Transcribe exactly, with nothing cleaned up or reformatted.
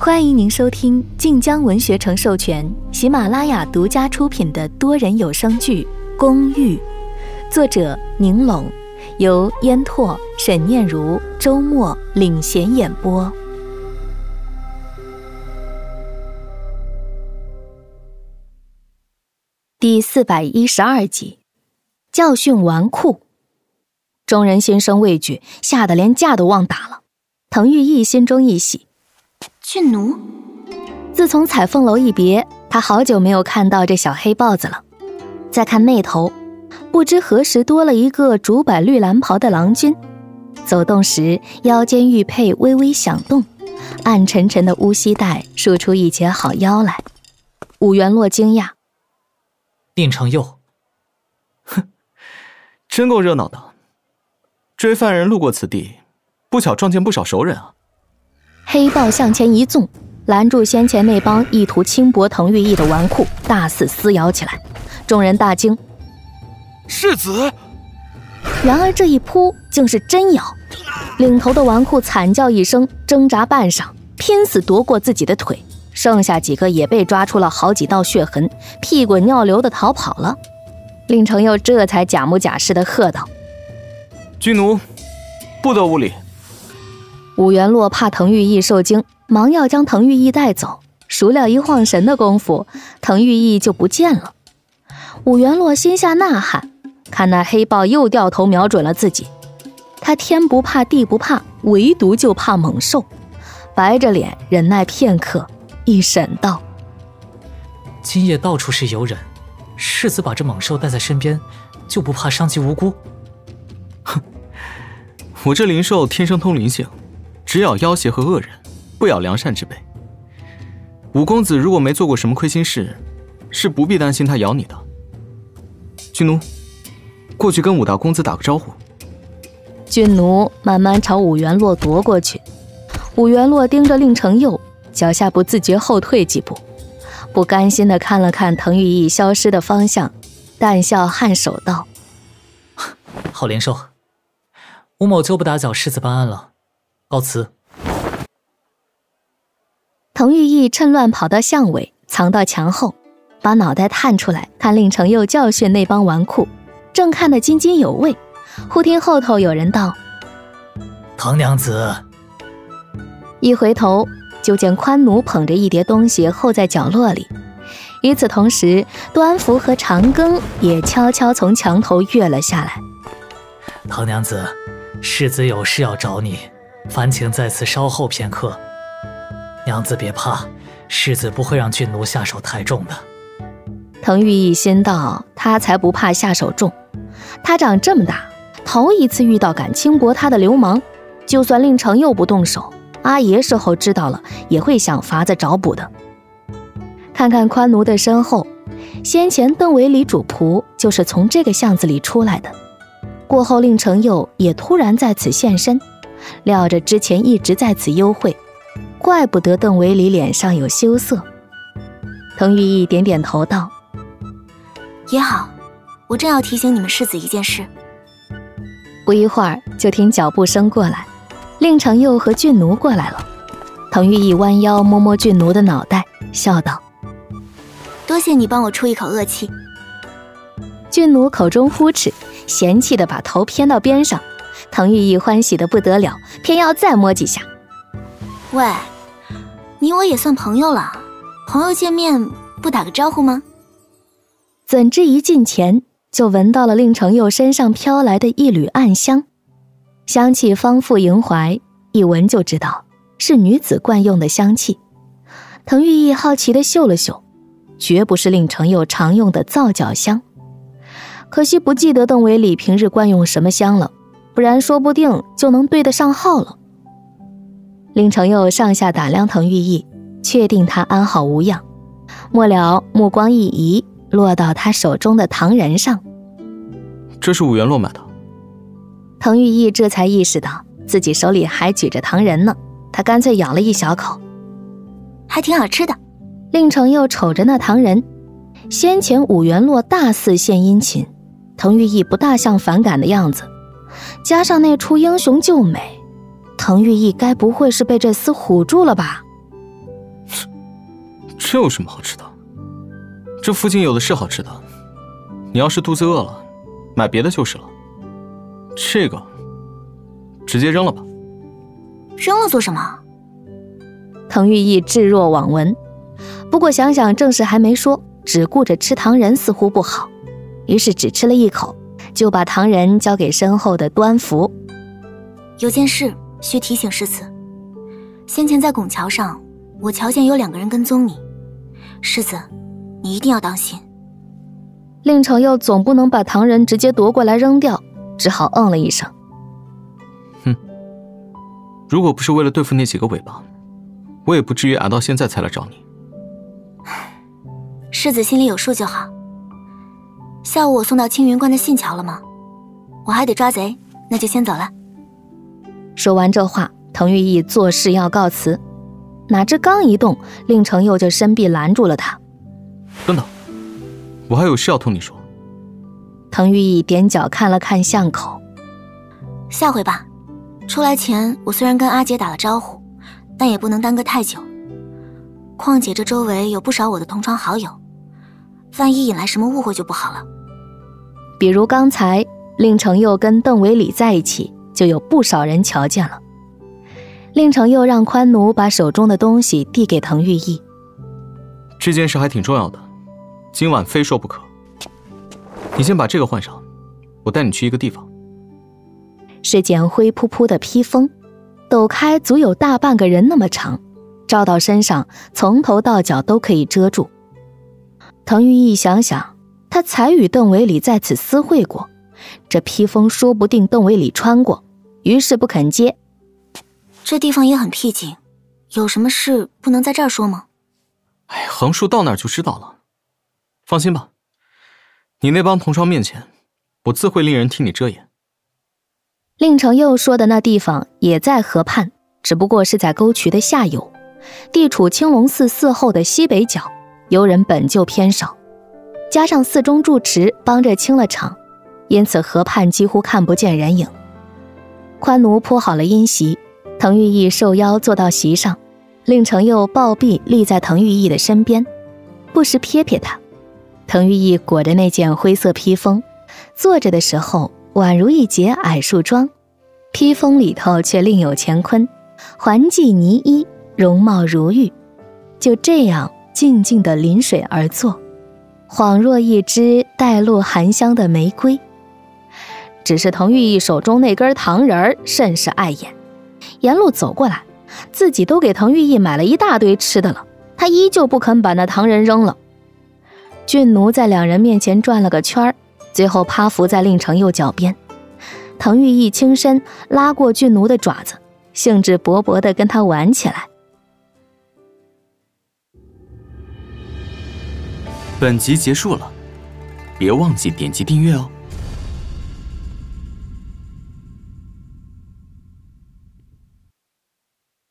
欢迎您收听晋江文学城授权、喜马拉雅独家出品的多人有声剧《公寓》，作者宁龙，由烟拓、沈念如、周末领衔演播。第四百一十二集，教训纨绔。众人心生畏惧，吓得连架都忘打了。滕玉义心中一喜， 俊奴。 自从彩凤楼一别，他好久没有看到这小黑豹子了。再看那头，不知何时多了一个竹柏绿蓝袍的郎君，走动时腰间玉佩微微响动，暗沉沉的乌膝带束出一截好腰来。武元洛惊讶， 宁成佑， 哼，真够热闹的。追犯人路过此地，不巧撞见不少熟人啊。 黑豹向前一纵，拦住先前那帮意图轻薄滕玉义的纨绔，大肆撕咬起来。众人大惊， 世子！ 然而这一扑竟是真咬，领头的纨绔惨叫一声，挣扎半晌，拼死夺过自己的腿，剩下几个也被抓出了好几道血痕，屁滚尿流的逃跑了。令程佑这才假模假式的喝道： 军奴，不得无礼。 武元洛怕滕玉义受惊，忙要将滕玉义带走，孰料一晃神的功夫，滕玉义就不见了。武元洛心下呐喊，看那黑豹又掉头瞄准了自己。他天不怕地不怕，唯独就怕猛兽。白着脸忍耐片刻，一审道： 今夜到处是游人，世子把这猛兽带在身边，就不怕伤及无辜？ 哼，我这灵兽天生通灵性，只咬妖邪和恶人，不咬良善之辈。五公子如果没做过什么亏心事，是不必担心他咬你的。君奴，过去跟武大公子打个招呼。 君奴慢慢朝武元洛夺过去。武元洛盯着令程佑，脚下不自觉后退几步，不甘心地看了看滕玉义消失的方向，淡笑颔首道： 好灵兽，吴某就不打搅世子办案了，告辞。 滕玉义趁乱跑到巷尾，藏到墙后，把脑袋探出来看令程佑教训那帮纨绔，正看得津津有味，忽听后头有人道： 滕娘子。 一回头就见宽奴捧着一叠东西候在角落里。与此同时，端福和长庚也悄悄从墙头跃了下来。 滕娘子，世子有事要找你，烦请在此稍后片刻。娘子别怕，世子不会让俊奴下手太重的。 滕玉义心道，他才不怕下手重，他长这么大，头一次遇到敢轻薄他的流氓，就算令程佑不动手，阿爷事后知道了也会想法子找补的。看看宽奴的身后，先前邓维里主仆就是从这个巷子里出来的，过后令程佑也突然在此现身，料着之前一直在此幽会，怪不得邓维里脸上有羞涩。滕玉义点点头道： 也好，我正要提醒你们世子一件事。 不一会儿就听脚步声过来，令程佑和俊奴过来了。滕玉义弯腰摸摸俊奴的脑袋，笑道： 多谢你帮我出一口恶气。 俊奴口中呼哧，嫌弃地把头偏到边上。滕玉义欢喜得不得了，偏要再摸几下。 喂，你我也算朋友了，朋友见面不打个招呼吗？ 怎知一近前，就闻到了令程佑身上飘来的一缕暗香，香气芳馥萦怀，一闻就知道是女子惯用的香气。滕玉义好奇地嗅了嗅，绝不是令程佑常用的皂角香。可惜不记得邓维里平日惯用什么香了，不然说不定就能对得上号了。令程佑上下打量滕玉义，确定他安好无恙，末了目光一移，落到他手中的糖人上。 这是武元洛买的。 滕玉义这才意识到自己手里还举着糖人呢，他干脆咬了一小口， 还挺好吃的。 令程佑瞅着那糖人，先前武元洛大肆献殷勤，滕玉义不大像反感的样子，加上那出英雄救美，滕玉义该不会是被这厮唬住了吧？ 这有什么好吃的？这附近有的是好吃的，你要是肚子饿了，买别的就是了。这个直接扔了吧。 扔了做什么？ 滕玉意置若罔闻，不过想想正事还没说，只顾着吃糖人似乎不好，于是只吃了一口，就把糖人交给身后的端福。 有件事需提醒世子，先前在拱桥上，我瞧见有两个人跟踪你，世子，你一定要当心。 令程佑总不能把糖人直接夺过来扔掉，只好嗯了一声。 哼，如果不是为了对付那几个尾巴，我也不至于挨到现在才来找你。 世子心里有数就好。下午我送到青云关的信桥了吗？我还得抓贼，那就先走了。 说完这话，滕玉意做事要告辞，哪知刚一动，令程佑就伸臂拦住了他。 等等，我还有事要同你说。 滕玉意踮脚看了看巷口。 下回吧，出来前我虽然跟阿姐打了招呼，但也不能耽搁太久。况且这周围有不少我的同窗好友，万一引来什么误会就不好了。 比如刚才令程佑跟邓伟礼在一起，就有不少人瞧见了。令程佑让宽奴把手中的东西递给滕玉意。 这件事还挺重要的，今晚非说不可。你先把这个换上，我带你去一个地方。 是件灰扑扑的披风，抖开足有大半个人那么长，罩到身上，从头到脚都可以遮住。滕玉意想想，他才与邓伟礼在此私会过，这披风说不定邓伟礼穿过，于是不肯接。 这地方也很僻静，有什么事不能在这儿说吗？ 哎，横竖到那儿就知道了。放心吧，你那帮同窗面前，我自会令人替你遮掩。 令程佑说的那地方也在河畔，只不过是在沟渠的下游，地处青龙寺寺后的西北角，游人本就偏少，加上寺中住持帮着清了场，因此河畔几乎看不见人影。宽奴铺好了阴席，滕玉意受邀坐到席上，令程佑抱臂立在滕玉意的身边，不时瞥瞥他。滕玉意裹着那件灰色披风，坐着的时候宛如一截矮树桩，披风里头却另有乾坤，环系呢衣，容貌如玉，就这样静静地临水而坐，恍若一支带露含香的玫瑰。只是滕玉意手中那根糖人儿甚是碍眼，沿路走过来，自己都给滕玉意买了一大堆吃的了，他依旧不肯把那糖人扔了。俊奴在两人面前转了个圈，最后趴伏在令程佑脚边。滕玉意轻身拉过俊奴的爪子，兴致勃勃地跟他玩起来。 本集结束了，别忘记点击订阅哦。